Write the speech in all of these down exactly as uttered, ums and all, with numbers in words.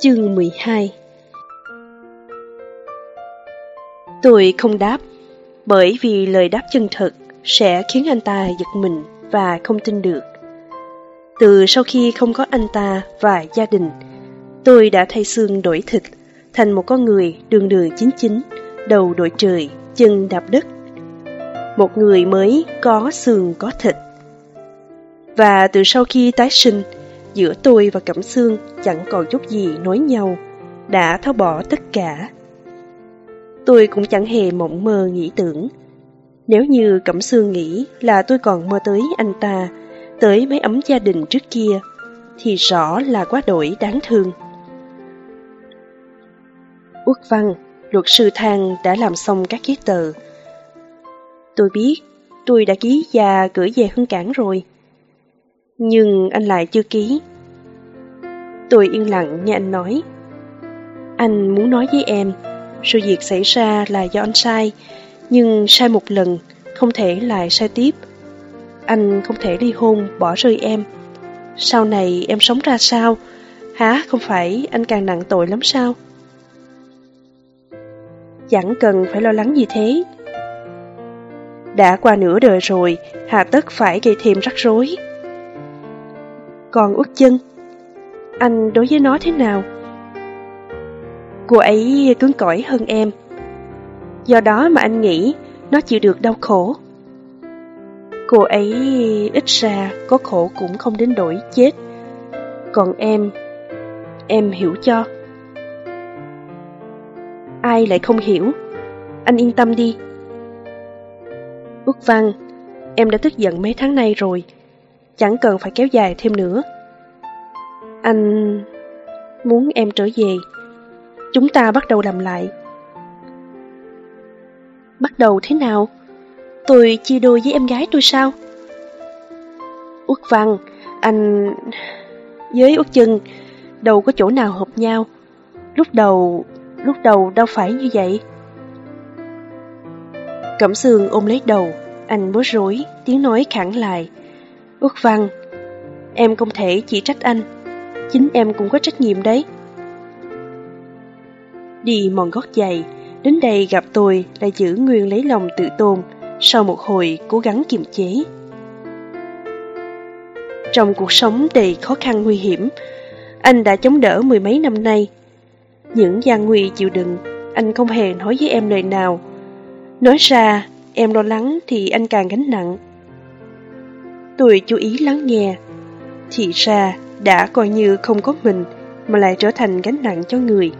Chương mười hai. Tôi không đáp, bởi vì lời đáp chân thật sẽ khiến anh ta giật mình và không tin được. Từ sau khi không có anh ta và gia đình, tôi đã thay xương đổi thịt, thành một con người đường đường chính chính, đầu đội trời, chân đạp đất. Một người mới có xương có thịt. Và từ sau khi tái sinh, giữa tôi và Cẩm Sương chẳng còn chút gì nối nhau, đã tháo bỏ tất cả. Tôi cũng chẳng hề mộng mơ nghĩ tưởng. Nếu như Cẩm Sương nghĩ là tôi còn mơ tới anh ta, tới mái ấm gia đình trước kia, thì rõ là quá đổi đáng thương. Uất Văn, luật sư Thang đã làm xong các giấy tờ. Tôi biết, tôi đã ký và gửi về Hương Cảng rồi. Nhưng anh lại chưa ký. Tôi yên lặng nghe anh nói. Anh muốn nói với em, sự việc xảy ra là do anh sai, nhưng sai một lần, không thể lại sai tiếp. Anh không thể ly hôn, bỏ rơi em. Sau này em sống ra sao? Hả, không phải anh càng nặng tội lắm sao? Chẳng cần phải lo lắng gì thế. Đã qua nửa đời rồi, hà tất phải gây thêm rắc rối. Còn Út Chân, anh đối với nó thế nào? Cô ấy cứng cỏi hơn em. Do đó mà anh nghĩ nó chịu được đau khổ. Cô ấy ít ra có khổ cũng không đến nỗi chết. Còn em, em hiểu cho. Ai lại không hiểu? Anh yên tâm đi. Út Văn, em đã tức giận mấy tháng nay rồi, chẳng cần phải kéo dài thêm nữa. Anh muốn em trở về. Chúng ta bắt đầu làm lại. Bắt đầu thế nào? Tôi chia đôi với em gái tôi sao? Út Văn, anh... Với Út Chân, đâu có chỗ nào hợp nhau. Lúc đầu... Lúc đầu đâu phải như vậy. Cẩm Sương ôm lấy đầu, anh bối rối, tiếng nói khẳng lại. Út Văn, em không thể chỉ trách anh, chính em cũng có trách nhiệm đấy. Đi mòn gót giày, đến đây gặp tôi lại giữ nguyên lấy lòng tự tôn sau một hồi cố gắng kiềm chế. Trong cuộc sống đầy khó khăn nguy hiểm, anh đã chống đỡ mười mấy năm nay. Những gian nguy chịu đựng, anh không hề nói với em lời nào. Nói ra, em lo lắng thì anh càng gánh nặng. Tôi chú ý lắng nghe. Thì ra, đã coi như không có mình mà lại trở thành gánh nặng cho người.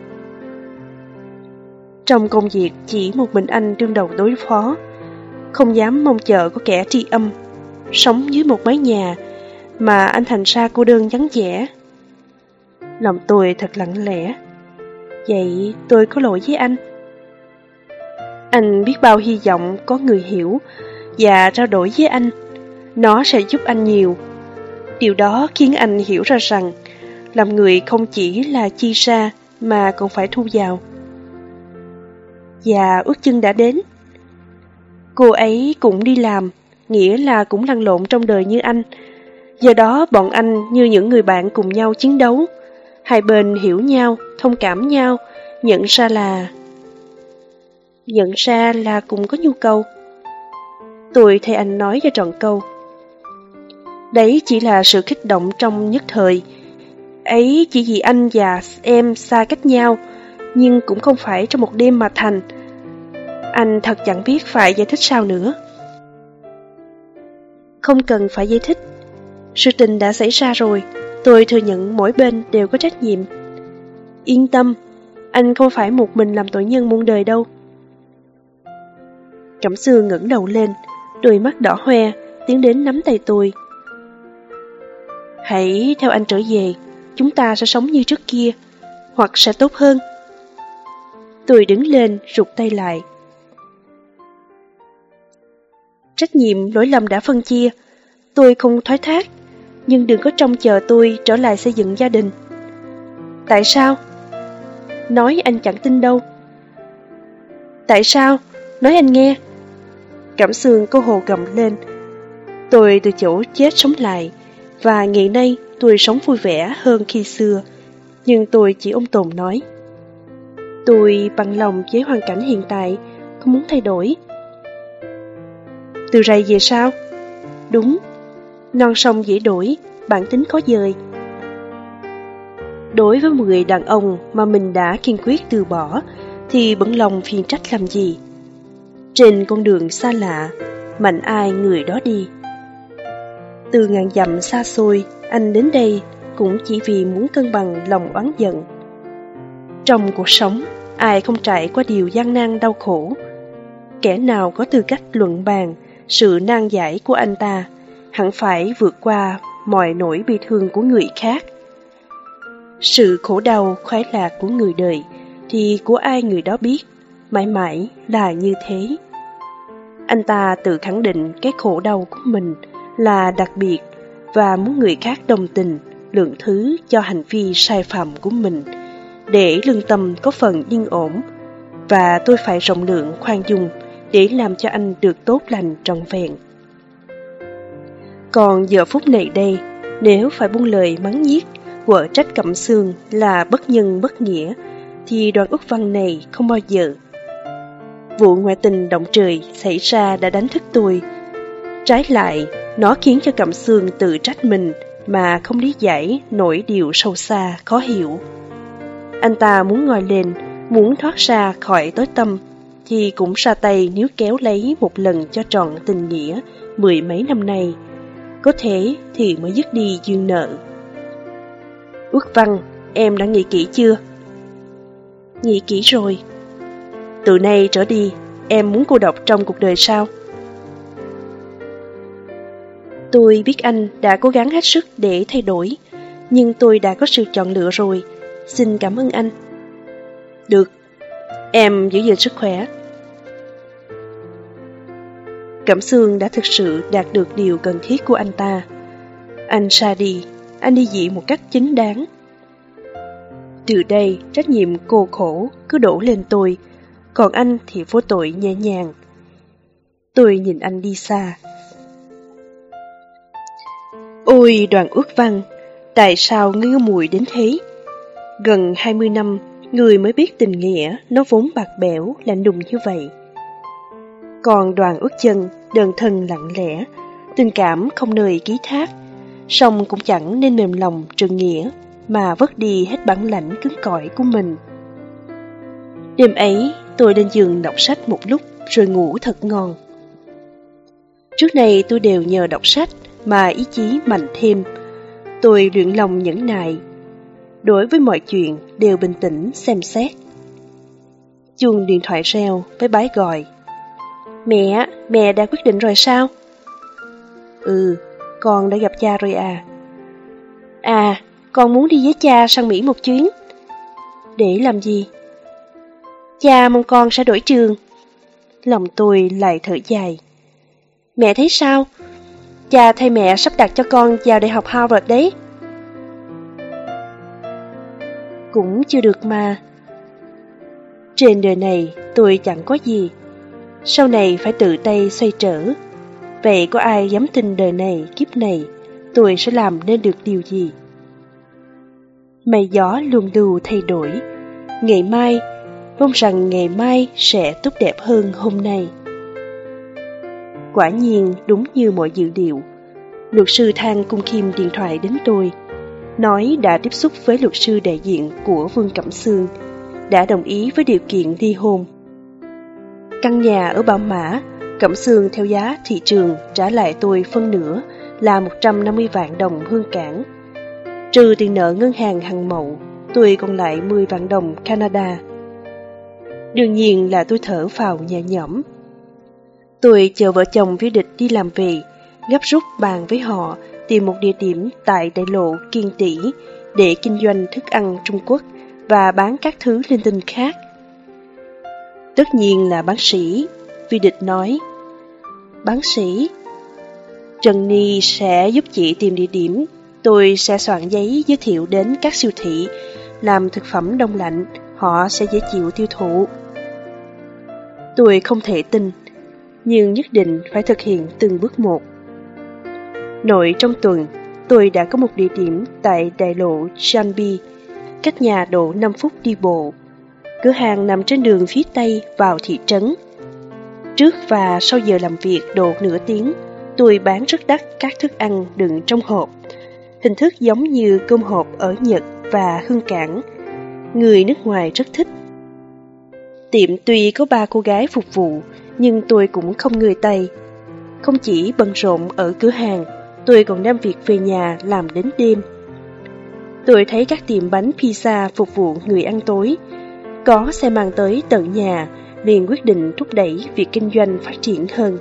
Trong công việc chỉ một mình anh đương đầu đối phó, không dám mong chờ có kẻ tri âm, sống dưới một mái nhà mà anh thành ra cô đơn vắng vẻ. Lòng tôi thật lặng lẽ. Vậy tôi có lỗi với anh. Anh biết bao hy vọng có người hiểu và trao đổi với anh. Nó sẽ giúp anh nhiều. Điều đó khiến anh hiểu ra rằng làm người không chỉ là chi ra mà còn phải thu vào. Và Út Chân đã đến. Cô ấy cũng đi làm, nghĩa là cũng lăn lộn trong đời như anh. Do đó bọn anh như những người bạn cùng nhau chiến đấu. Hai bên hiểu nhau, thông cảm nhau, nhận ra là... Nhận ra là cùng có nhu cầu. Tôi thay anh nói cho trọn câu. Đấy chỉ là sự kích động trong nhất thời. Ấy chỉ vì anh và em xa cách nhau, nhưng cũng không phải trong một đêm mà thành. Anh thật chẳng biết phải giải thích sao nữa. Không cần phải giải thích. Sự tình đã xảy ra rồi. Tôi thừa nhận mỗi bên đều có trách nhiệm. Yên tâm, anh không phải một mình làm tội nhân muôn đời đâu. Cẩm Sương ngẩng đầu lên, đôi mắt đỏ hoe, tiến đến nắm tay tôi. Hãy theo anh trở về, chúng ta sẽ sống như trước kia, hoặc sẽ tốt hơn. Tôi đứng lên, rụt tay lại. Trách nhiệm lỗi lầm đã phân chia, tôi không thoái thác, nhưng đừng có trông chờ tôi trở lại xây dựng gia đình. Tại sao? Nói anh chẳng tin đâu. Tại sao? Nói anh nghe. Cẩm Sương cô hồ gầm lên. Tôi từ chỗ chết sống lại, và ngày nay tôi sống vui vẻ hơn khi xưa, Nhưng tôi chỉ ôm tồn nói, tôi bằng lòng với hoàn cảnh hiện tại, không muốn thay đổi. Từ rày về sao? Đúng, non sông dễ đổi, bản tính khó dời. Đối với một người đàn ông mà mình đã kiên quyết từ bỏ, thì bận lòng phiền trách làm gì? Trên con đường xa lạ, mạnh ai người đó đi. Từ ngàn dặm xa xôi, anh đến đây cũng chỉ vì muốn cân bằng lòng oán giận. Trong cuộc sống, ai không trải qua điều gian nan đau khổ. Kẻ nào có tư cách luận bàn sự nan giải của anh ta, hẳn phải vượt qua mọi nỗi bi thương của người khác. Sự khổ đau khoái lạc của người đời thì của ai người đó biết, mãi mãi là như thế. Anh ta tự khẳng định cái khổ đau của mình là đặc biệt và muốn người khác đồng tình, lượng thứ cho hành vi sai phạm của mình, để lương tâm có phần yên ổn, và tôi phải rộng lượng khoan dung để làm cho anh được tốt lành trọn vẹn. Còn giờ phút này đây, nếu phải buông lời mắng nhiếc, quở trách Cẩm Sương là bất nhân bất nghĩa, thì Đoàn Úc Văn này không bao giờ. Vụ ngoại tình động trời xảy ra đã đánh thức tôi. Trái lại, nó khiến cho Cẩm Sương tự trách mình mà không lý giải nổi điều sâu xa, khó hiểu. Anh ta muốn ngoi lên, muốn thoát ra khỏi tối tăm, thì cũng ra tay níu kéo lấy một lần cho trọn tình nghĩa mười mấy năm nay. Có thế thì mới dứt đi duyên nợ. Ước Văn, em đã nghĩ kỹ chưa? Nghĩ kỹ rồi. Từ nay trở đi, em muốn cô độc trong cuộc đời sao? Tôi biết anh đã cố gắng hết sức để thay đổi, nhưng tôi đã có sự chọn lựa rồi. Xin cảm ơn anh. Được, em giữ gìn sức khỏe. Cẩm Sương đã thực sự đạt được điều cần thiết của anh ta. Anh ra đi, anh đi dị một cách chính đáng. Từ đây, trách nhiệm cô khổ cứ đổ lên tôi, còn anh thì vô tội nhẹ nhàng. Tôi nhìn anh đi xa. Ôi Đoàn Ước Văn, tại sao ngươi ngu muội đến thế? Gần hai mươi năm, người mới biết tình nghĩa nó vốn bạc bẽo, lạnh lùng như vậy. Còn Đoàn Ước Chân đơn thân lặng lẽ, tình cảm không nơi ký thác, song cũng chẳng nên mềm lòng trượng nghĩa mà vứt đi hết bản lãnh cứng cỏi của mình. Đêm ấy, tôi lên giường đọc sách một lúc rồi ngủ thật ngon. Trước này tôi đều nhờ đọc sách mà ý chí mạnh thêm. Tôi luyện lòng nhẫn nại, đối với mọi chuyện đều bình tĩnh xem xét. Chuông điện thoại reo với bái gọi. Mẹ, mẹ đã quyết định rồi sao? Ừ, con đã gặp cha rồi à. À, con muốn đi với cha sang Mỹ một chuyến. Để làm gì? Cha mong con sẽ đổi trường. Lòng tôi lại thở dài. Mẹ thấy sao? Cha thay mẹ sắp đặt cho con vào đại học Harvard đấy. Cũng chưa được mà. Trên đời này tôi chẳng có gì, sau này phải tự tay xoay trở. Vậy có ai dám tin đời này kiếp này tôi sẽ làm nên được điều gì? Mây gió luôn lưu thay đổi. Ngày mai, mong rằng ngày mai sẽ tốt đẹp hơn hôm nay. Quả nhiên đúng như mọi dự liệu, luật sư Thang Cung Kim điện thoại đến tôi, nói đã tiếp xúc với luật sư đại diện của Vương Cẩm Sương, đã đồng ý với điều kiện ly hôn. Căn nhà ở Bảo Mã, Cẩm Sương theo giá thị trường trả lại tôi phân nửa là một trăm năm mươi vạn đồng hương cảng. Trừ tiền nợ ngân hàng Hằng Mậu, tôi còn lại mười vạn đồng Canada. Đương nhiên là tôi thở phào nhẹ nhõm. Tôi chờ vợ chồng Vi Địch đi làm về, gấp rút bàn với họ tìm một địa điểm tại đại lộ Kiên Tỷ để kinh doanh thức ăn Trung Quốc và bán các thứ linh tinh khác. Tất nhiên là bác sĩ, Vi Địch nói. Bác sĩ? Trần Ni sẽ giúp chị tìm địa điểm, tôi sẽ soạn giấy giới thiệu đến các siêu thị, làm thực phẩm đông lạnh, họ sẽ dễ chịu tiêu thụ. Tôi không thể tin, nhưng nhất định phải thực hiện từng bước một. Nội trong tuần, tôi đã có một địa điểm tại đại lộ Chanby, cách nhà độ năm phút đi bộ. Cửa hàng nằm trên đường phía Tây vào thị trấn. Trước và sau giờ làm việc độ nửa tiếng, tôi bán rất đắt các thức ăn đựng trong hộp. Hình thức giống như cơm hộp ở Nhật và Hương Cảng. Người nước ngoài rất thích. Tiệm tuy có ba cô gái phục vụ, nhưng tôi cũng không ngơi tay. Không chỉ bận rộn ở cửa hàng, tôi còn đem việc về nhà làm đến đêm. Tôi thấy các tiệm bánh pizza phục vụ người ăn tối, có xe mang tới tận nhà, liền quyết định thúc đẩy việc kinh doanh phát triển hơn.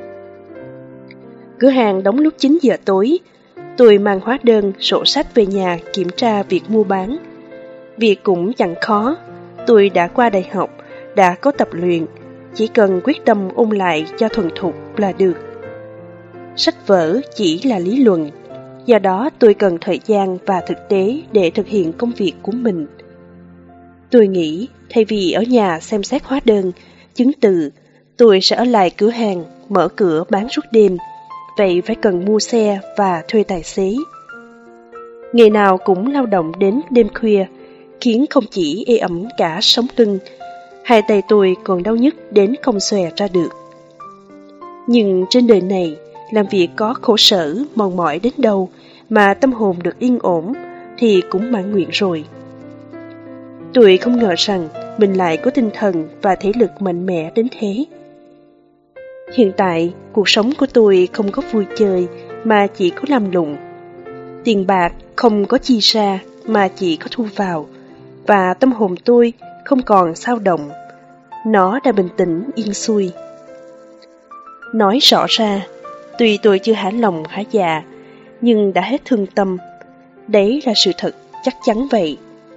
Cửa hàng đóng lúc chín giờ tối, tôi mang hóa đơn, sổ sách về nhà kiểm tra việc mua bán. Việc cũng chẳng khó, tôi đã qua đại học, đã có tập luyện, chỉ cần quyết tâm ôn lại cho thuần thục là được. Sách vở chỉ là lý luận, do đó tôi cần thời gian và thực tế để thực hiện công việc của mình. Tôi nghĩ, thay vì ở nhà xem xét hóa đơn, chứng từ, tôi sẽ ở lại cửa hàng, mở cửa bán suốt đêm, vậy phải cần mua xe và thuê tài xế. Ngày nào cũng lao động đến đêm khuya, khiến không chỉ ê ẩm cả sống lưng, hai tay tôi còn đau nhức đến không xòe ra được. Nhưng trên đời này, làm việc có khổ sở, mòn mỏi đến đâu mà tâm hồn được yên ổn thì cũng mãn nguyện rồi. Tôi không ngờ rằng mình lại có tinh thần và thể lực mạnh mẽ đến thế. Hiện tại, cuộc sống của tôi không có vui chơi mà chỉ có làm lụng. Tiền bạc không có chi ra mà chỉ có thu vào, và tâm hồn tôi không còn xao động. Nó đã bình tĩnh yên xuôi. Nói rõ ra, tuy tôi chưa hả lòng hả dạ, nhưng đã hết thương tâm. Đấy là sự thật chắc chắn vậy.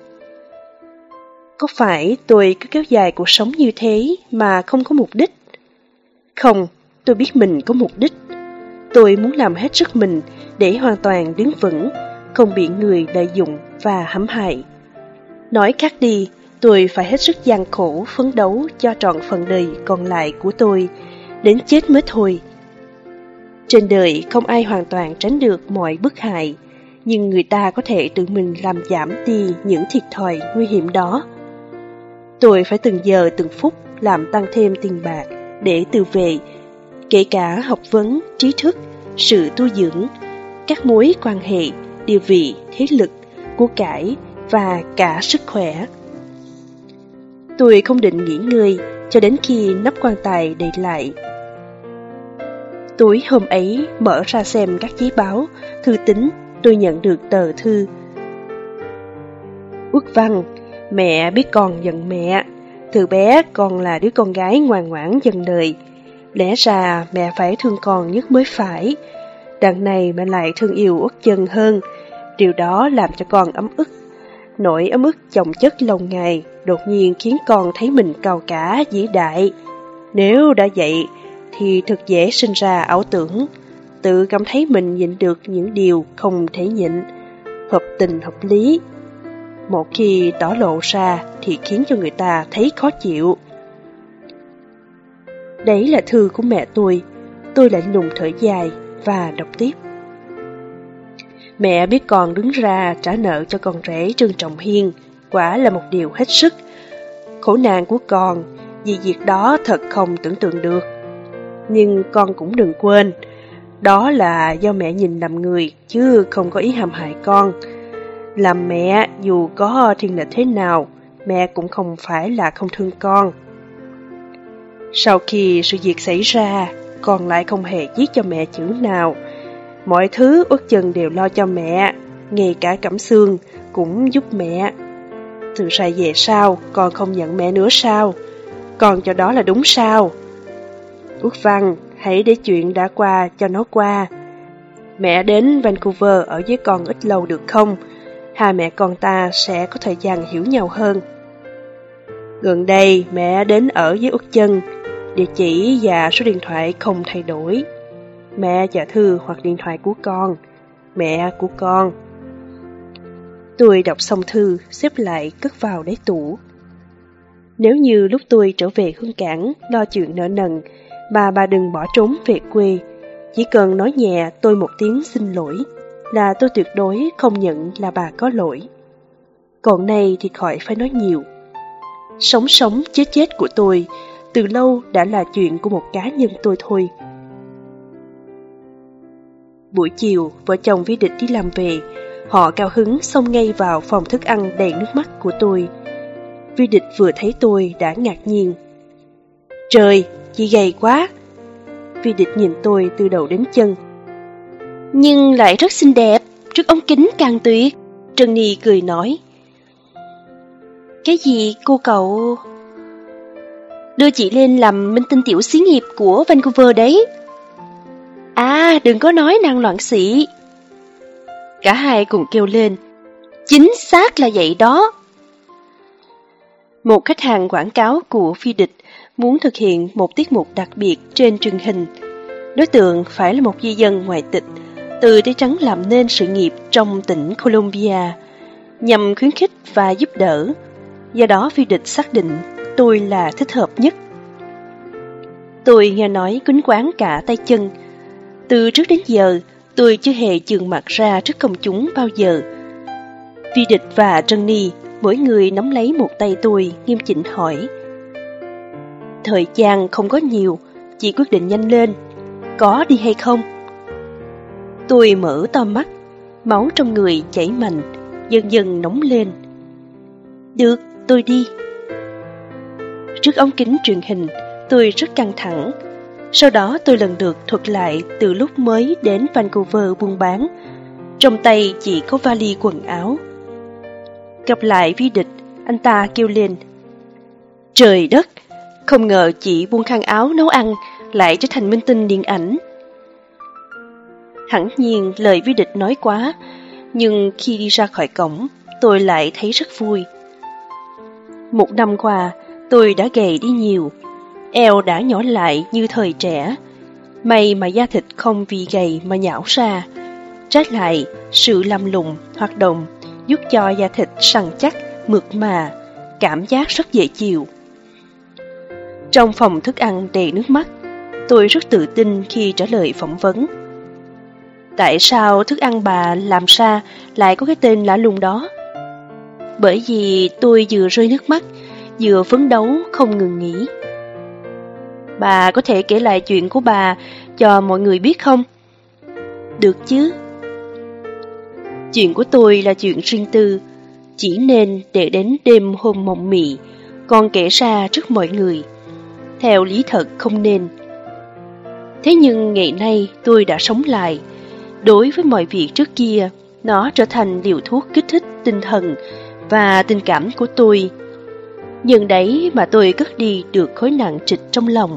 Có phải tôi cứ kéo dài cuộc sống như thế mà không có mục đích? Không, tôi biết mình có mục đích. Tôi muốn làm hết sức mình để hoàn toàn đứng vững, không bị người lợi dụng và hãm hại. Nói khác đi, tôi phải hết sức gian khổ phấn đấu cho trọn phần đời còn lại của tôi, đến chết mới thôi. Trên đời không ai hoàn toàn tránh được mọi bức hại, nhưng người ta có thể tự mình làm giảm đi những thiệt thòi nguy hiểm đó. Tôi phải từng giờ từng phút làm tăng thêm tiền bạc để tự vệ, kể cả học vấn, trí thức, sự tu dưỡng, các mối quan hệ, địa vị, thế lực, của cải và cả sức khỏe. Tôi không định nghỉ ngơi cho đến khi nắp quan tài đậy lại. Tối hôm ấy mở ra xem các giấy báo, thư tín, tôi nhận được tờ thư. Quốc Văn, mẹ biết con giận mẹ. Từ bé con là đứa con gái ngoan ngoãn dần đời. Lẽ ra mẹ phải thương con nhất mới phải. Đằng này mẹ lại thương yêu Út Chân hơn. Điều đó làm cho con ấm ức. Nỗi ấm ức chồng chất lâu ngày đột nhiên khiến con thấy mình cao cả vĩ đại. Nếu đã vậy thì thật dễ sinh ra ảo tưởng, tự cảm thấy mình nhịn được những điều không thể nhịn, hợp tình hợp lý. Một khi tỏ lộ ra thì khiến cho người ta thấy khó chịu. Đấy là thư của mẹ tôi. Tôi lạnh lùng thở dài và đọc tiếp. Mẹ biết con đứng ra trả nợ cho con rể Trương Trọng Hiên, quả là một điều hết sức. Khổ nạn của con vì việc đó thật không tưởng tượng được. Nhưng con cũng đừng quên, đó là do mẹ nhìn lầm người chứ không có ý hãm hại con. Làm mẹ dù có thiên lệch thế nào, mẹ cũng không phải là không thương con. Sau khi sự việc xảy ra, con lại không hề viết cho mẹ chữ nào. Mọi thứ Út Chân đều lo cho mẹ, ngay cả Cẩm Xương cũng giúp mẹ. Từ nay về sau, con không nhận mẹ nữa sao? Con cho đó là đúng sao? Út Văn, hãy để chuyện đã qua cho nó qua. Mẹ đến Vancouver ở với con ít lâu được không? Hai mẹ con ta sẽ có thời gian hiểu nhau hơn. Gần đây mẹ đến ở với Út Chân, địa chỉ và số điện thoại không thay đổi. Mẹ và thư hoặc điện thoại của con, mẹ của con. Tôi đọc xong thư, xếp lại cất vào đáy tủ. Nếu như lúc tôi trở về Hương Cảng lo chuyện nợ nần, bà bà đừng bỏ trốn về quê. Chỉ cần nói nhẹ tôi một tiếng xin lỗi là tôi tuyệt đối không nhận là bà có lỗi. Còn nay thì khỏi phải nói nhiều. Sống sống chết chết của tôi từ lâu đã là chuyện của một cá nhân tôi thôi. Buổi chiều, vợ chồng Vi Địch đi làm về. Họ cao hứng xông ngay vào phòng thức ăn đầy nước mắt của tôi. Vi Địch vừa thấy tôi đã ngạc nhiên. Trời, chị gầy quá. Vi Địch nhìn tôi từ đầu đến chân. Nhưng lại rất xinh đẹp, trước ống kính càng tuyệt. Trân Ni cười nói. Cái gì cô cậu? Đưa chị lên làm minh tinh tiểu xí nghiệp của Vancouver đấy. À, đừng có nói năng loạn xị. Cả hai cùng kêu lên. Chính xác là vậy đó. Một khách hàng quảng cáo của Vi Địch muốn thực hiện một tiết mục đặc biệt trên truyền hình. Đối tượng phải là một di dân ngoại tịch, từ Tây Trắng làm nên sự nghiệp trong tỉnh Columbia, nhằm khuyến khích và giúp đỡ. Do đó Vi Địch xác định tôi là thích hợp nhất. Tôi nghe nói quýnh quáng cả tay chân. Từ trước đến giờ, tôi chưa hề chườm mặt ra trước công chúng bao giờ. Vi Địch và Trân Ni, mỗi người nắm lấy một tay tôi, nghiêm chỉnh hỏi. Thời gian không có nhiều, chị quyết định nhanh lên, có đi hay không? Tôi mở to mắt, máu trong người chảy mạnh, dần dần nóng lên. Được, tôi đi. Trước ống kính truyền hình, tôi rất căng thẳng. Sau đó tôi lần lượt thuật lại từ lúc mới đến Vancouver buôn bán. Trong tay chỉ có vali quần áo. Gặp lại Vi Địch, anh ta kêu lên. Trời đất, không ngờ chị buôn khăn áo nấu ăn lại trở thành minh tinh điện ảnh. Hẳn nhiên lời Vi Địch nói quá, nhưng khi đi ra khỏi cổng, tôi lại thấy rất vui. Một năm qua, tôi đã gầy đi nhiều, eo đã nhỏ lại như thời trẻ. May mà da thịt không vì gầy mà nhão ra. Trái lại, sự lăm lùng, hoạt động giúp cho da thịt săn chắc, mượt mà, cảm giác rất dễ chịu. Trong phòng thức ăn đầy nước mắt, tôi rất tự tin khi trả lời phỏng vấn. Tại sao thức ăn bà làm ra lại có cái tên lạ lùng đó? Bởi vì tôi vừa rơi nước mắt, vừa phấn đấu không ngừng nghỉ. Bà có thể kể lại chuyện của bà cho mọi người biết không? Được chứ. Chuyện của tôi là chuyện riêng tư, chỉ nên để đến đêm hôm mộng mị, còn kể ra trước mọi người. Theo lý thật không nên. Thế nhưng ngày nay tôi đã sống lại. Đối với mọi việc trước kia, nó trở thành liều thuốc kích thích tinh thần và tình cảm của tôi. Nhưng đấy mà tôi cất đi được khối nặng trịch trong lòng.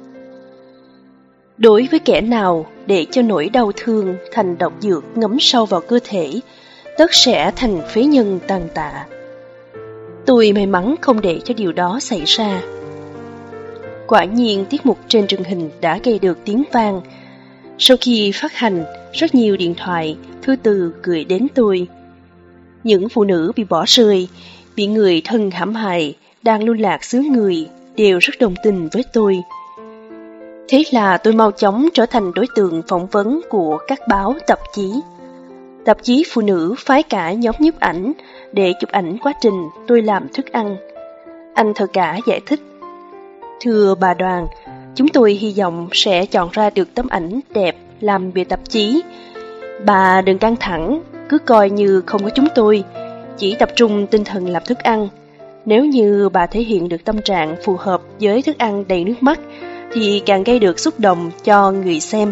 Đối với kẻ nào để cho nỗi đau thương thành độc dược ngấm sâu vào cơ thể, tất sẽ thành phế nhân tàn tạ. Tôi may mắn không để cho điều đó xảy ra. Quả nhiên tiết mục trên truyền hình đã gây được tiếng vang. Sau khi phát hành, rất nhiều điện thoại, thư từ gửi đến tôi. Những phụ nữ bị bỏ rơi, bị người thân hãm hại, đang lưu lạc xứ người, đều rất đồng tình với tôi. Thế là tôi mau chóng trở thành đối tượng phỏng vấn của các báo tạp chí. Tạp chí phụ nữ phái cả nhóm nhiếp ảnh để chụp ảnh quá trình tôi làm thức ăn. Anh thợ cả giải thích. Thưa bà Đoàn, chúng tôi hy vọng sẽ chọn ra được tấm ảnh đẹp làm bìa tạp chí. Bà đừng căng thẳng, cứ coi như không có chúng tôi, chỉ tập trung tinh thần làm thức ăn. Nếu như bà thể hiện được tâm trạng phù hợp với thức ăn đầy nước mắt, thì càng gây được xúc động cho người xem.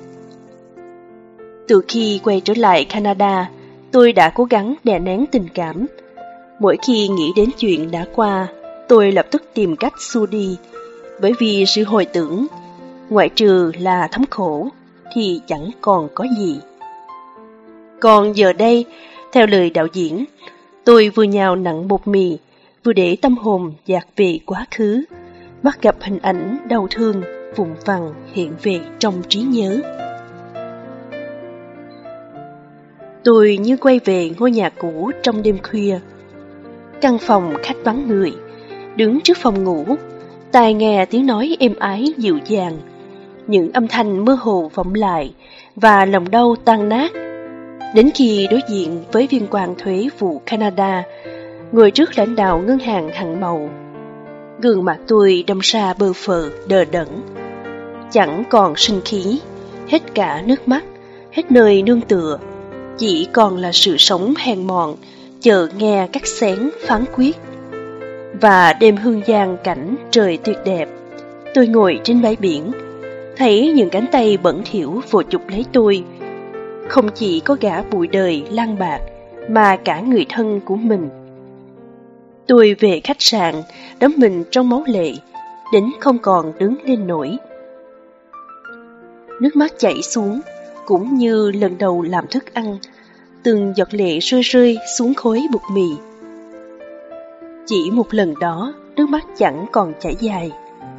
Từ khi quay trở lại Canada, tôi đã cố gắng đè nén tình cảm. Mỗi khi nghĩ đến chuyện đã qua, tôi lập tức tìm cách xua đi, bởi vì sự hồi tưởng, ngoại trừ là thống khổ, thì chẳng còn có gì. Còn giờ đây, theo lời đạo diễn, tôi vừa nhào nặng bột mì, vừa để tâm hồn dạt về quá khứ, bắt gặp hình ảnh đau thương, vụn vặt hiện về trong trí nhớ. Tôi như quay về ngôi nhà cũ trong đêm khuya. Căn phòng khách vắng người, đứng trước phòng ngủ, tai nghe tiếng nói êm ái dịu dàng, những âm thanh mơ hồ vọng lại và lòng đau tan nát. Đến khi đối diện với viên quan thuế vụ Canada, ngồi trước lãnh đạo ngân hàng hạng màu. Gương mặt tôi đâm ra bơ phờ, đờ đẫn, chẳng còn sinh khí, hết cả nước mắt, hết nơi nương tựa, chỉ còn là sự sống hèn mọn, chờ nghe các xén phán quyết. Và đêm hương giang cảnh trời tuyệt đẹp, tôi ngồi trên bãi biển, thấy những cánh tay bẩn thỉu vồ chụp lấy tôi. Không chỉ có gã bụi đời lang bạc, mà cả người thân của mình. Tôi về khách sạn, đắm mình trong máu lệ, đến không còn đứng lên nổi. Nước mắt chảy xuống, cũng như lần đầu làm thức ăn, từng giọt lệ rơi rơi xuống khối bột mì. Chỉ một lần đó, nước mắt chẳng còn chảy dài.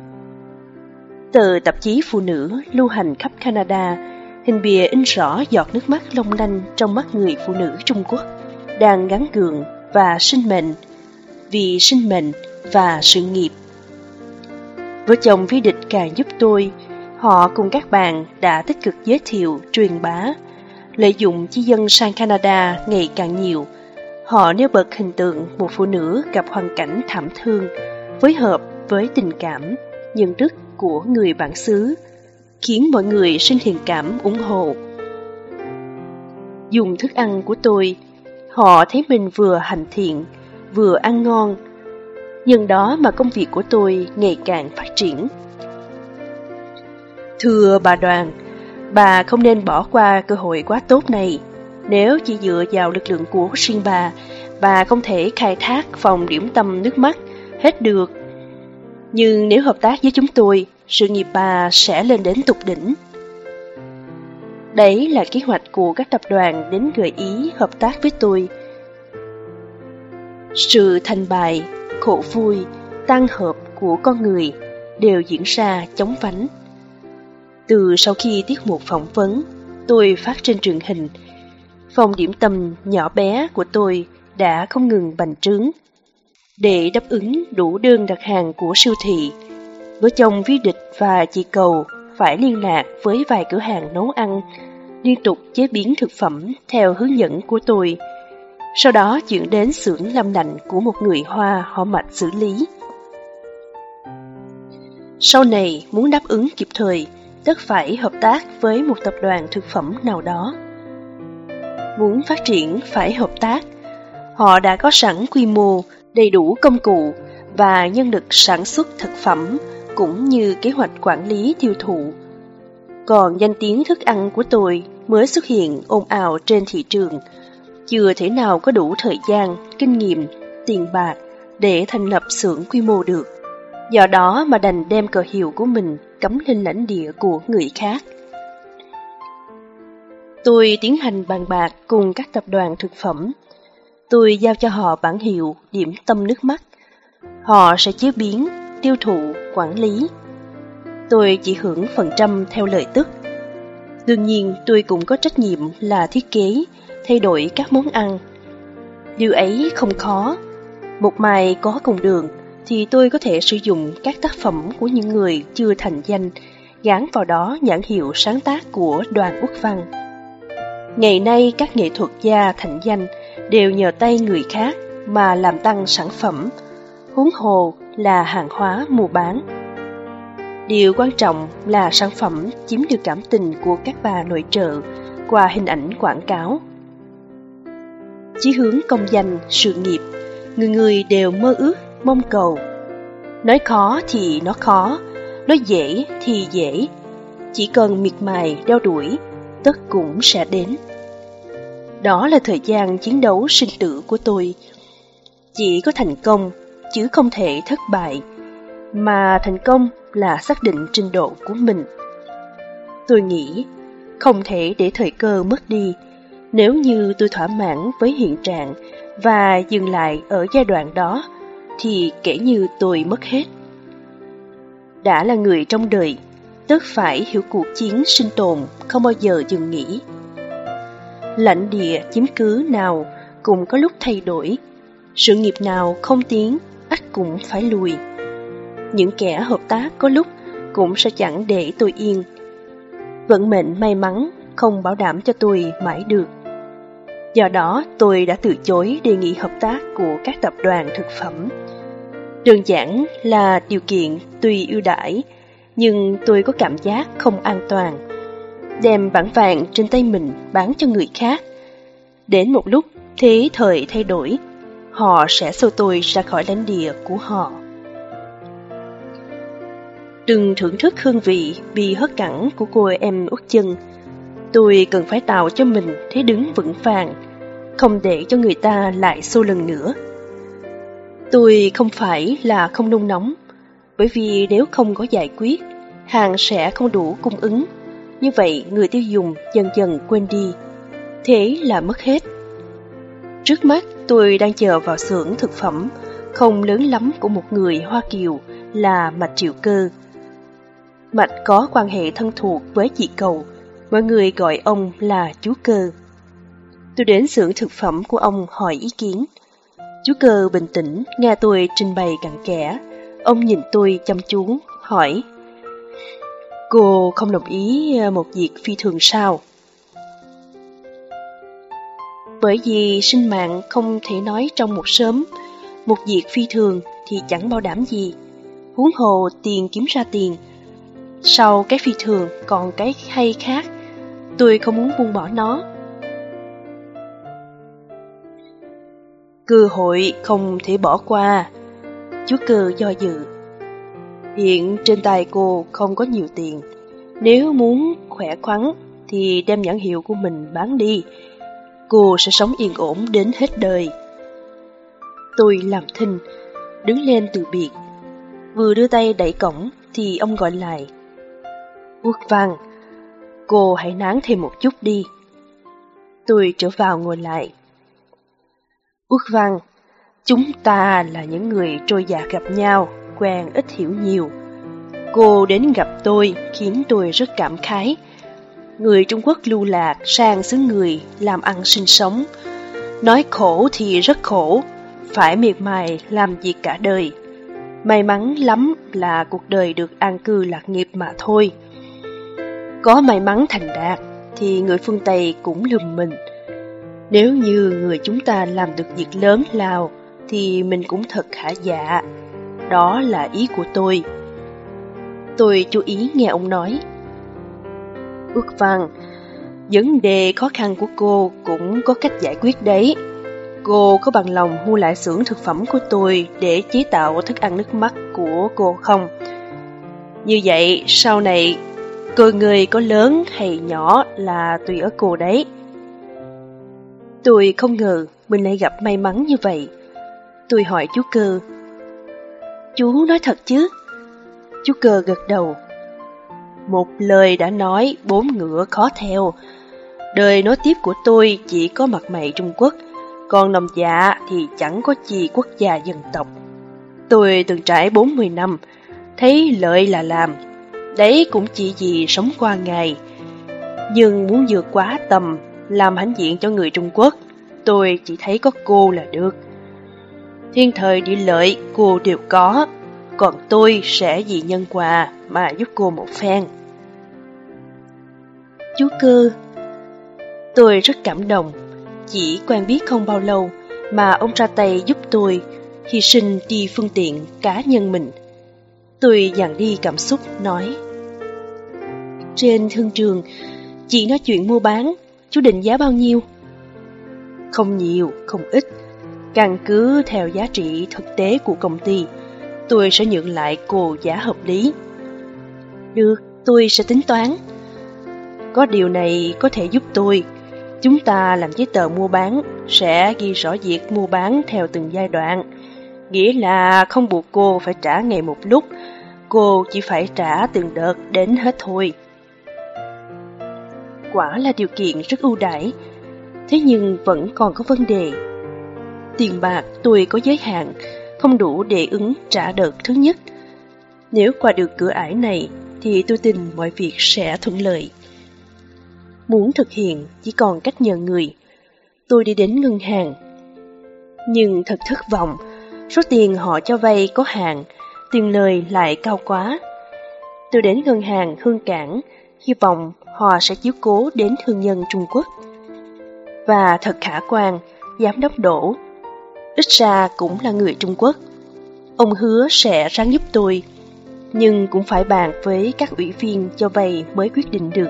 Tờ tạp chí phụ nữ lưu hành khắp Canada, hình bìa in rõ giọt nước mắt long lanh trong mắt người phụ nữ Trung Quốc, đang gắng gượng và sinh mệnh, vì sinh mệnh và sự nghiệp. Vợ chồng Vi Địch càng giúp tôi, họ cùng các bạn đã tích cực giới thiệu, truyền bá, lợi dụng chi dân sang Canada ngày càng nhiều. Họ nêu bật hình tượng một phụ nữ gặp hoàn cảnh thảm thương, phối hợp với tình cảm, nhân đức của người bản xứ, khiến mọi người sinh thiện cảm ủng hộ. Dùng thức ăn của tôi, họ thấy mình vừa hành thiện, vừa ăn ngon. Nhân đó mà công việc của tôi ngày càng phát triển. Thưa bà Đoàn, bà không nên bỏ qua cơ hội quá tốt này. Nếu chỉ dựa vào lực lượng của riêng bà, bà không thể khai thác phòng điểm tâm nước mắt hết được. Nhưng nếu hợp tác với chúng tôi, sự nghiệp bà sẽ lên đến tột đỉnh. Đấy là kế hoạch của các tập đoàn đến gợi ý hợp tác với tôi. Sự thành bại, khổ vui, tan hợp của con người đều diễn ra chóng vánh. Từ sau khi tiết mục phỏng vấn, tôi phát trên truyền hình, phòng điểm tâm nhỏ bé của tôi đã không ngừng bành trướng. Để đáp ứng đủ đơn đặt hàng của siêu thị, vợ chồng Vi Địch và chị Cầu phải liên lạc với vài cửa hàng nấu ăn, liên tục chế biến thực phẩm theo hướng dẫn của tôi. Sau đó chuyển đến xưởng làm lạnh của một người Hoa họ Mạch xử lý. Sau này muốn đáp ứng kịp thời, tất phải hợp tác với một tập đoàn thực phẩm nào đó. Muốn phát triển phải hợp tác. Họ đã có sẵn quy mô, đầy đủ công cụ và nhân lực sản xuất thực phẩm, cũng như kế hoạch quản lý tiêu thụ. Còn danh tiếng thức ăn của tôi mới xuất hiện ồn ào trên thị trường, chưa thể nào có đủ thời gian, kinh nghiệm, tiền bạc để thành lập xưởng quy mô được. Do đó mà đành đem cờ hiệu của mình cắm lên lãnh địa của người khác. Tôi tiến hành bàn bạc cùng các tập đoàn thực phẩm. Tôi giao cho họ bản hiệu điểm tâm nước mắt. Họ sẽ chế biến, tiêu thụ, quản lý. Tôi chỉ hưởng phần trăm theo lợi tức. Đương nhiên tôi cũng có trách nhiệm là thiết kế, thay đổi các món ăn. Điều ấy không khó. Một mai có cùng đường thì tôi có thể sử dụng các tác phẩm của những người chưa thành danh, gắn vào đó nhãn hiệu sáng tác của Đoàn Quốc Văn. Ngày nay các nghệ thuật gia thành danh đều nhờ tay người khác mà làm tăng sản phẩm, huống hồ là hàng hóa mua bán. Điều quan trọng là sản phẩm chiếm được cảm tình của các bà nội trợ qua hình ảnh quảng cáo. Chí hướng công danh, sự nghiệp, người người đều mơ ước, mong cầu. Nói khó thì nó khó, nói dễ thì dễ. Chỉ cần miệt mài đeo đuổi, tất cũng sẽ đến. Đó là thời gian chiến đấu sinh tử của tôi. Chỉ có thành công, chứ không thể thất bại. Mà thành công là xác định trình độ của mình. Tôi nghĩ, không thể để thời cơ mất đi. Nếu như tôi thỏa mãn với hiện trạng và dừng lại ở giai đoạn đó, thì kể như tôi mất hết. Đã là người trong đời, tất phải hiểu cuộc chiến sinh tồn không bao giờ dừng nghỉ. Lãnh địa chiếm cứ nào cũng có lúc thay đổi, sự nghiệp nào không tiến, ắt cũng phải lùi. Những kẻ hợp tác có lúc cũng sẽ chẳng để tôi yên. Vận mệnh may mắn không bảo đảm cho tôi mãi được. Do đó, tôi đã từ chối đề nghị hợp tác của các tập đoàn thực phẩm. Đơn giản là điều kiện tuy ưu đãi, nhưng tôi có cảm giác không an toàn. Đem bản vàng trên tay mình bán cho người khác. Đến một lúc thế thời thay đổi, họ sẽ xô tôi ra khỏi lãnh địa của họ. Đừng thưởng thức hương vị bị hớt cẳng của cô em út chân. Tôi cần phải tạo cho mình thế đứng vững vàng, không để cho người ta lại xô lần nữa. Tôi không phải là không nôn nóng, bởi vì nếu không có giải quyết, hàng sẽ không đủ cung ứng. Như vậy người tiêu dùng dần dần quên đi, thế là mất hết. Trước mắt tôi đang chờ vào xưởng thực phẩm không lớn lắm của một người Hoa Kiều là Mạch Triệu Cơ. Mạch có quan hệ thân thuộc với chị Cầu, mọi người gọi ông là chú Cơ. Tôi đến xưởng thực phẩm của ông hỏi ý kiến. Chú Cơ bình tĩnh nghe tôi trình bày cặn kẽ. Ông nhìn tôi chăm chú, hỏi: Cô không đồng ý một việc phi thường sao? Bởi vì sinh mạng không thể nói trong một sớm, một việc phi thường thì chẳng bảo đảm gì. Huống hồ tiền kiếm ra tiền, sau cái phi thường còn cái hay khác, tôi không muốn buông bỏ nó. Cơ hội không thể bỏ qua. Chú Cơ do dự. Hiện trên tay cô không có nhiều tiền. Nếu muốn khỏe khoắn thì đem nhãn hiệu của mình bán đi. Cô sẽ sống yên ổn đến hết đời. Tôi làm thinh, đứng lên từ biệt. Vừa đưa tay đẩy cổng thì ông gọi lại: Quốc Văn, cô hãy nán thêm một chút đi. Tôi trở vào ngồi lại. Quốc Văn, chúng ta là những người trôi dạt gặp nhau, quen ít hiểu nhiều. Cô đến gặp tôi khiến tôi rất cảm khái. Người Trung Quốc lưu lạc sang xứ người làm ăn sinh sống. Nói khổ thì rất khổ, phải miệt mài làm việc cả đời. May mắn lắm là cuộc đời được an cư lạc nghiệp mà thôi. Có may mắn thành đạt thì người phương Tây cũng lùm mình. Nếu như người chúng ta làm được việc lớn lao thì mình cũng thật hả dạ. Đó là ý của tôi. Tôi chú ý nghe ông nói. Quốc Văn, vấn đề khó khăn của cô cũng có cách giải quyết đấy. Cô có bằng lòng mua lại xưởng thực phẩm của tôi để chế tạo thức ăn nước mắt của cô không? Như vậy sau này cơ người có lớn hay nhỏ là tùy ở cô đấy. Tôi không ngờ mình lại gặp may mắn như vậy. Tôi hỏi chú Cơ. Chú nói thật chứ? Chú Cơ gật đầu. Một lời đã nói, bốn ngựa khó theo. Đời nối tiếp của tôi chỉ có mặt mày Trung Quốc, còn lòng dạ thì chẳng có chi quốc gia dân tộc. Tôi từng trải bốn mươi năm, thấy lợi là làm. Đấy cũng chỉ vì sống qua ngày. Nhưng muốn vượt quá tầm làm hãnh diện cho người Trung Quốc, tôi chỉ thấy có cô là được. Thiên thời địa lợi cô đều có, còn tôi sẽ vì nhân quả mà giúp cô một phen. Chú Cơ, tôi rất cảm động. Chỉ quen biết không bao lâu mà ông ra tay giúp tôi, hy sinh đi phương tiện cá nhân mình. Tôi dàn đi cảm xúc nói: Trên thương trường, chị nói chuyện mua bán, chú định giá bao nhiêu? Không nhiều, không ít. Căn cứ theo giá trị thực tế của công ty, tôi sẽ nhượng lại cô giá hợp lý. Được, tôi sẽ tính toán. Có điều này có thể giúp tôi. Chúng ta làm giấy tờ mua bán, sẽ ghi rõ việc mua bán theo từng giai đoạn. Nghĩa là không buộc cô phải trả ngày một lúc, cô chỉ phải trả từng đợt đến hết thôi. Quả là điều kiện rất ưu đãi. Thế nhưng vẫn còn có vấn đề. Tiền bạc tôi có giới hạn, không đủ để ứng trả đợt thứ nhất. Nếu qua được cửa ải này thì tôi tin mọi việc sẽ thuận lợi. Muốn thực hiện chỉ còn cách nhờ người. Tôi đi đến ngân hàng. Nhưng thật thất vọng, số tiền họ cho vay có hạn, tiền lời lại cao quá. Tôi đến ngân hàng Hương Cảng, hy vọng họ sẽ chiếu cố đến thương nhân Trung Quốc. Và thật khả quan, giám đốc Đỗ ít ra cũng là người Trung Quốc. Ông hứa sẽ ráng giúp tôi, nhưng cũng phải bàn với các ủy viên cho vay mới quyết định được.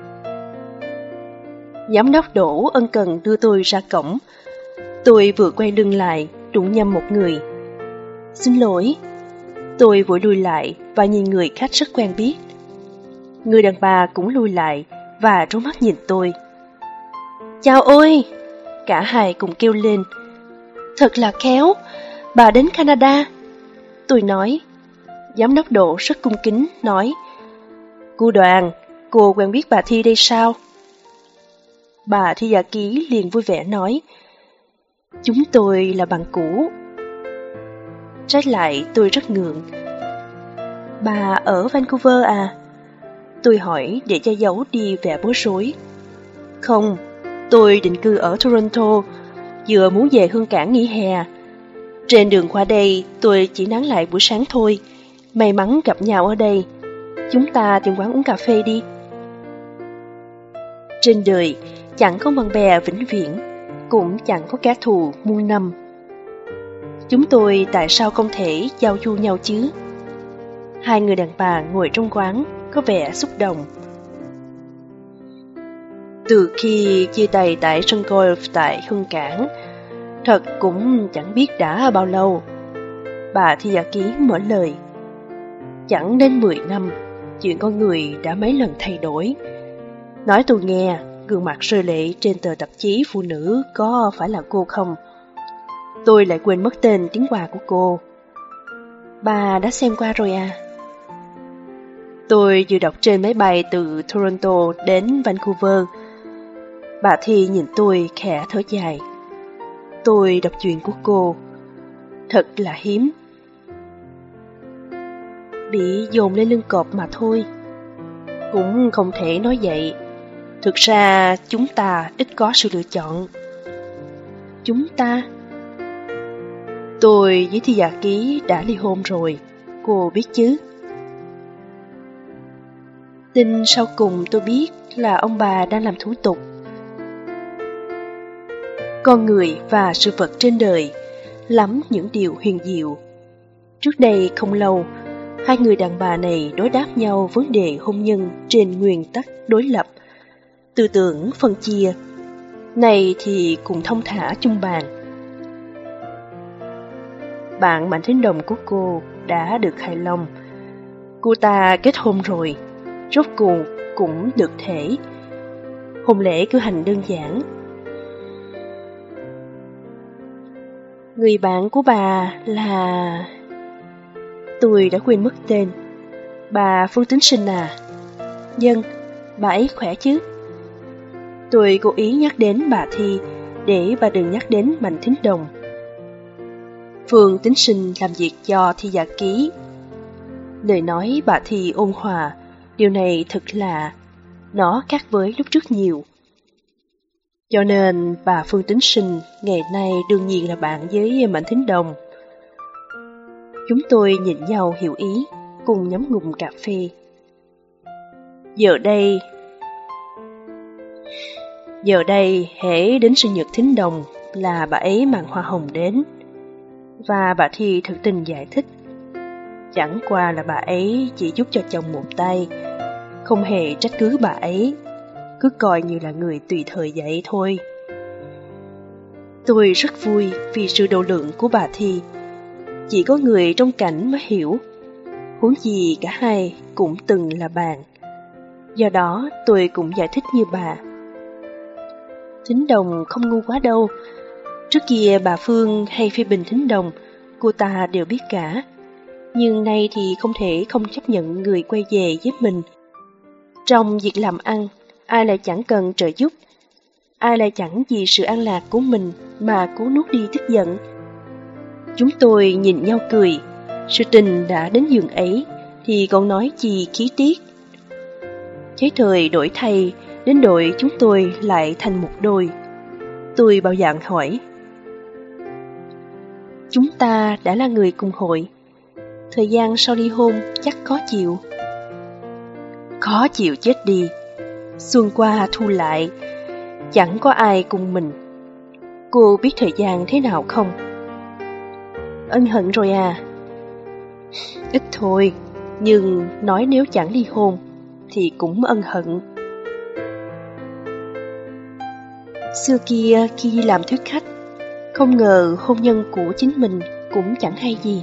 Giám đốc Đỗ ân cần đưa tôi ra cổng. Tôi vừa quay lưng lại, đụng nhầm một người. Xin lỗi. Tôi vội lùi lại và nhìn người khách rất quen biết. Người đàn bà cũng lùi lại và trố mắt nhìn tôi. Chào ôi! Cả hai cùng kêu lên. Thật là khéo, bà đến Canada. Tôi nói. Giám đốc Đỗ rất cung kính nói. Cô Đoàn, cô quen biết bà Thi đây sao? Bà Thi Giả Ký liền vui vẻ nói. Chúng tôi là bạn cũ. Trái lại tôi rất ngượng. Bà ở Vancouver à? Tôi hỏi để che giấu đi vẻ bối rối. Không, tôi định cư ở Toronto, vừa muốn về Hương Cảng nghỉ hè. Trên đường qua đây tôi chỉ nán lại buổi sáng thôi. May mắn gặp nhau ở đây. Chúng ta tìm quán uống cà phê đi. Trên đời chẳng có bạn bè vĩnh viễn, cũng chẳng có kẻ thù muôn năm. Chúng tôi tại sao không thể giao du nhau chứ? Hai người đàn bà ngồi trong quán có vẻ xúc động. Từ khi chia tay tại sân golf tại Hương Cảng, thật cũng chẳng biết đã bao lâu. Bà Thi Giả Ký mở lời. Chẳng đến mười năm, chuyện con người đã mấy lần thay đổi. Nói tôi nghe, gương mặt rơi lệ trên tờ tạp chí phụ nữ có phải là cô không? Tôi lại quên mất tên tiếng Hoa của cô. Bà đã xem qua rồi à? Tôi vừa đọc trên máy bay từ Toronto đến Vancouver. Bà Thi nhìn tôi khẽ thở dài. Tôi đọc chuyện của cô. Thật là hiếm. Bị dồn lên lưng cọp mà thôi. Cũng không thể nói vậy. Thực ra chúng ta ít có sự lựa chọn. Chúng ta? Tôi với Thi Giả Ký đã ly hôn rồi, cô biết chứ? Tin sau cùng tôi biết là ông bà đang làm thủ tục. Con người và sự vật trên đời lắm những điều huyền diệu. Trước đây không lâu, hai người đàn bà này đối đáp nhau vấn đề hôn nhân trên nguyên tắc đối lập, tư tưởng phân chia. Này thì cùng thông thả chung bàn. Bạn Mạnh Thính Đồng của cô đã được hài lòng. Cô ta kết hôn rồi, rốt cuộc cũng được thể. Hôn lễ cử hành đơn giản. Người bạn của bà là... Tôi đã quên mất tên. Bà Phương Tín Sinh à? Dân, bà ấy khỏe chứ? Tôi cố ý nhắc đến bà Thi để bà đừng nhắc đến Mạnh Thính Đồng. Phương Tín Sinh làm việc cho Thi Giả Ký. Lời nói bà Thi ôn hòa, điều này thật lạ, nó khác với lúc trước nhiều. Cho nên bà Phương Tín Sinh ngày nay đương nhiên là bạn với Mạnh Thính Đồng. Chúng tôi nhìn nhau hiểu ý, cùng nhấm ngụm cà phê. Giờ đây, giờ đây hễ đến sinh nhật Thính Đồng là bà ấy mang hoa hồng đến. Và bà Thi thực tình giải thích. Chẳng qua là bà ấy chỉ giúp cho chồng một tay, không hề trách cứ bà ấy, cứ coi như là người tùy thời vậy thôi. Tôi rất vui vì sự độ lượng của bà Thi. Chỉ có người trong cảnh mới hiểu, huống gì cả hai cũng từng là bạn. Do đó tôi cũng giải thích như bà. Thính Đồng không ngu quá đâu. Trước kia bà Phương hay phê bình Thính Đồng, cô ta đều biết cả. Nhưng nay thì không thể không chấp nhận người quay về giúp mình. Trong việc làm ăn, ai lại chẳng cần trợ giúp. Ai lại chẳng vì sự an lạc của mình mà cố nuốt đi tức giận. Chúng tôi nhìn nhau cười. Sự tình đã đến giường ấy thì còn nói gì khí tiết. Thế thời đổi thay, đến đội chúng tôi lại thành một đôi. Tôi bạo dạn hỏi. Chúng ta đã là người cùng hội. Thời gian sau ly hôn chắc khó chịu. Khó chịu chết đi. Xuân qua thu lại. chẳng có ai cùng mình. Cô biết thời gian thế nào không? Ân hận rồi à? Ít thôi, nhưng nói nếu chẳng ly hôn thì cũng ân hận. Xưa kia khi đi làm thuyết khách, không ngờ hôn nhân của chính mình cũng chẳng hay gì.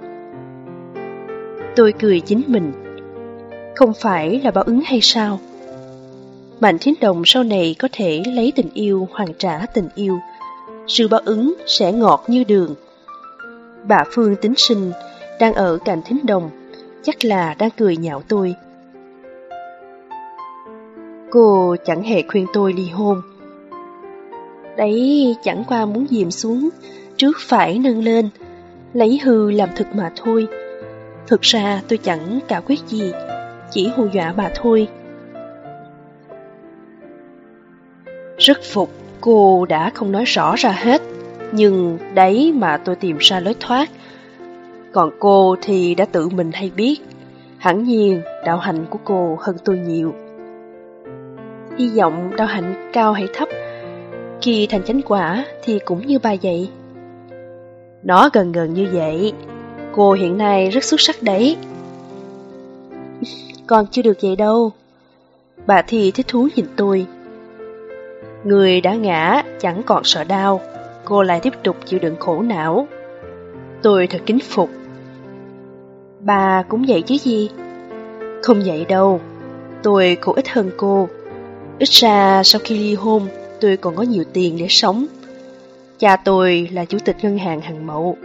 Tôi cười chính mình. Không phải là báo ứng hay sao? Mạnh Thiến Đồng sau này có thể lấy tình yêu hoàn trả tình yêu. Sự báo ứng sẽ ngọt như đường. Bà Phương Tính Sinh đang ở cạnh Thiến Đồng, chắc là đang cười nhạo tôi. Cô chẳng hề khuyên tôi ly hôn. Đấy chẳng qua muốn dìm xuống, trước phải nâng lên, lấy hư làm thực mà thôi. Thực ra tôi chẳng cả quyết gì, chỉ hù dọa bà thôi. Rất phục cô đã không nói rõ ra hết, nhưng đấy mà tôi tìm ra lối thoát. Còn cô thì đã tự mình hay biết, hẳn nhiên đạo hạnh của cô hơn tôi nhiều. Hy vọng đạo hạnh cao hay thấp, khi thành chánh quả thì cũng như bà vậy. Nó gần gần như vậy. Cô hiện nay rất xuất sắc đấy. Còn chưa được vậy đâu. Bà thì thích thú nhìn tôi. Người đã ngã chẳng còn sợ đau, cô lại tiếp tục chịu đựng khổ não. Tôi thật kính phục. Bà cũng vậy chứ gì? Không vậy đâu. Tôi cũng ít hơn cô. Ít ra sau khi ly hôn, tôi còn có nhiều tiền để sống. Cha tôi là chủ tịch ngân hàng Hằng Mậu.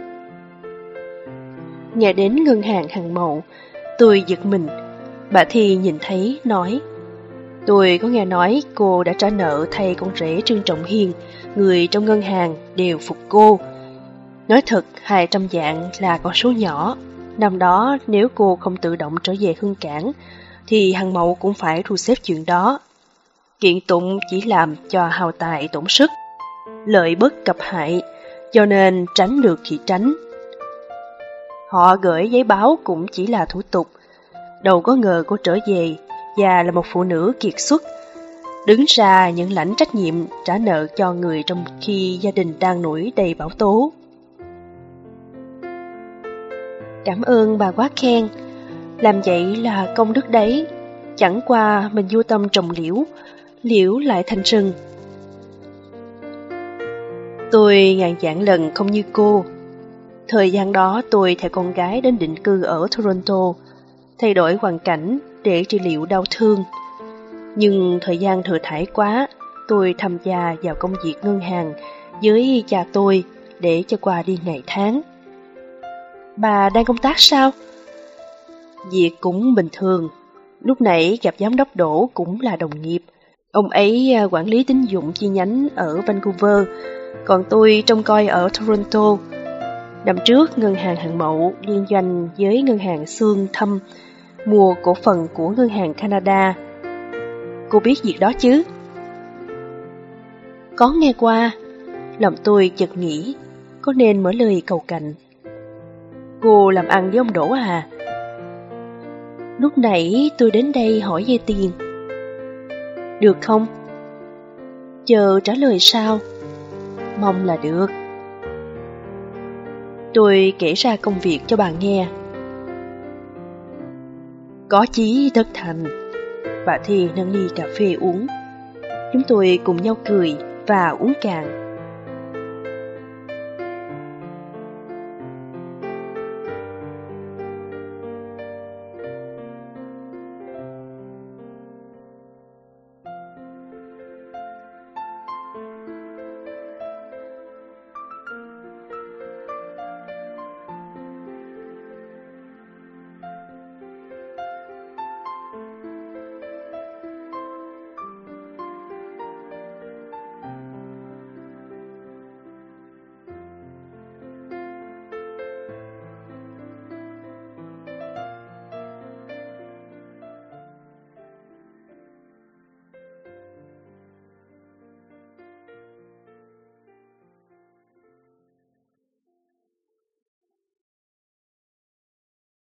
Nghe đến ngân hàng Hằng Mậu, tôi giật mình. Bà Thi nhìn thấy, nói: Tôi có nghe nói cô đã trả nợ thay con rể Trương Trọng Hiền, người trong ngân hàng đều phục cô. Nói thật, hai trăm vạn là con số nhỏ. Năm đó nếu cô không tự động trở về Hương Cảng, thì Hằng Mậu cũng phải thu xếp chuyện đó. Kiện tụng chỉ làm cho hao tài tổn sức, lợi bất cập hại, cho nên tránh được thì tránh. Họ gửi giấy báo cũng chỉ là thủ tục. Đâu có ngờ cô trở về và là một phụ nữ kiệt xuất, đứng ra nhận lãnh trách nhiệm trả nợ cho người trong khi gia đình đang nổi đầy bão tố. Cảm ơn bà quá khen. Làm vậy là công đức đấy. Chẳng qua mình vô tâm trồng liễu, liễu lại thành rừng. Tôi ngàn vạn lần không như cô. Thời gian đó tôi theo con gái đến định cư ở Toronto, thay đổi hoàn cảnh để trị liệu đau thương. Nhưng thời gian thừa thãi quá, tôi tham gia vào công việc ngân hàng với cha tôi để cho qua đi ngày tháng. Bà đang công tác sao? Việc cũng bình thường. Lúc nãy gặp giám đốc Đỗ cũng là đồng nghiệp. Ông ấy quản lý tín dụng chi nhánh ở Vancouver, còn tôi trông coi ở Toronto. Năm trước, ngân hàng Hằng Mậu liên doanh với ngân hàng Sương Thâm mua cổ phần của ngân hàng Canada. Cô biết việc đó chứ? Có nghe qua. Lòng tôi chợt nghĩ, có nên mở lời cầu cạnh. Cô làm ăn với ông Đỗ à? Lúc nãy tôi đến đây hỏi vay tiền. Được không? Chờ trả lời sao? Mong là được. Tôi kể ra công việc cho bà nghe. Có chí tất thành. Bà Thi nâng ly cà phê uống. Chúng tôi cùng nhau cười và uống cạn.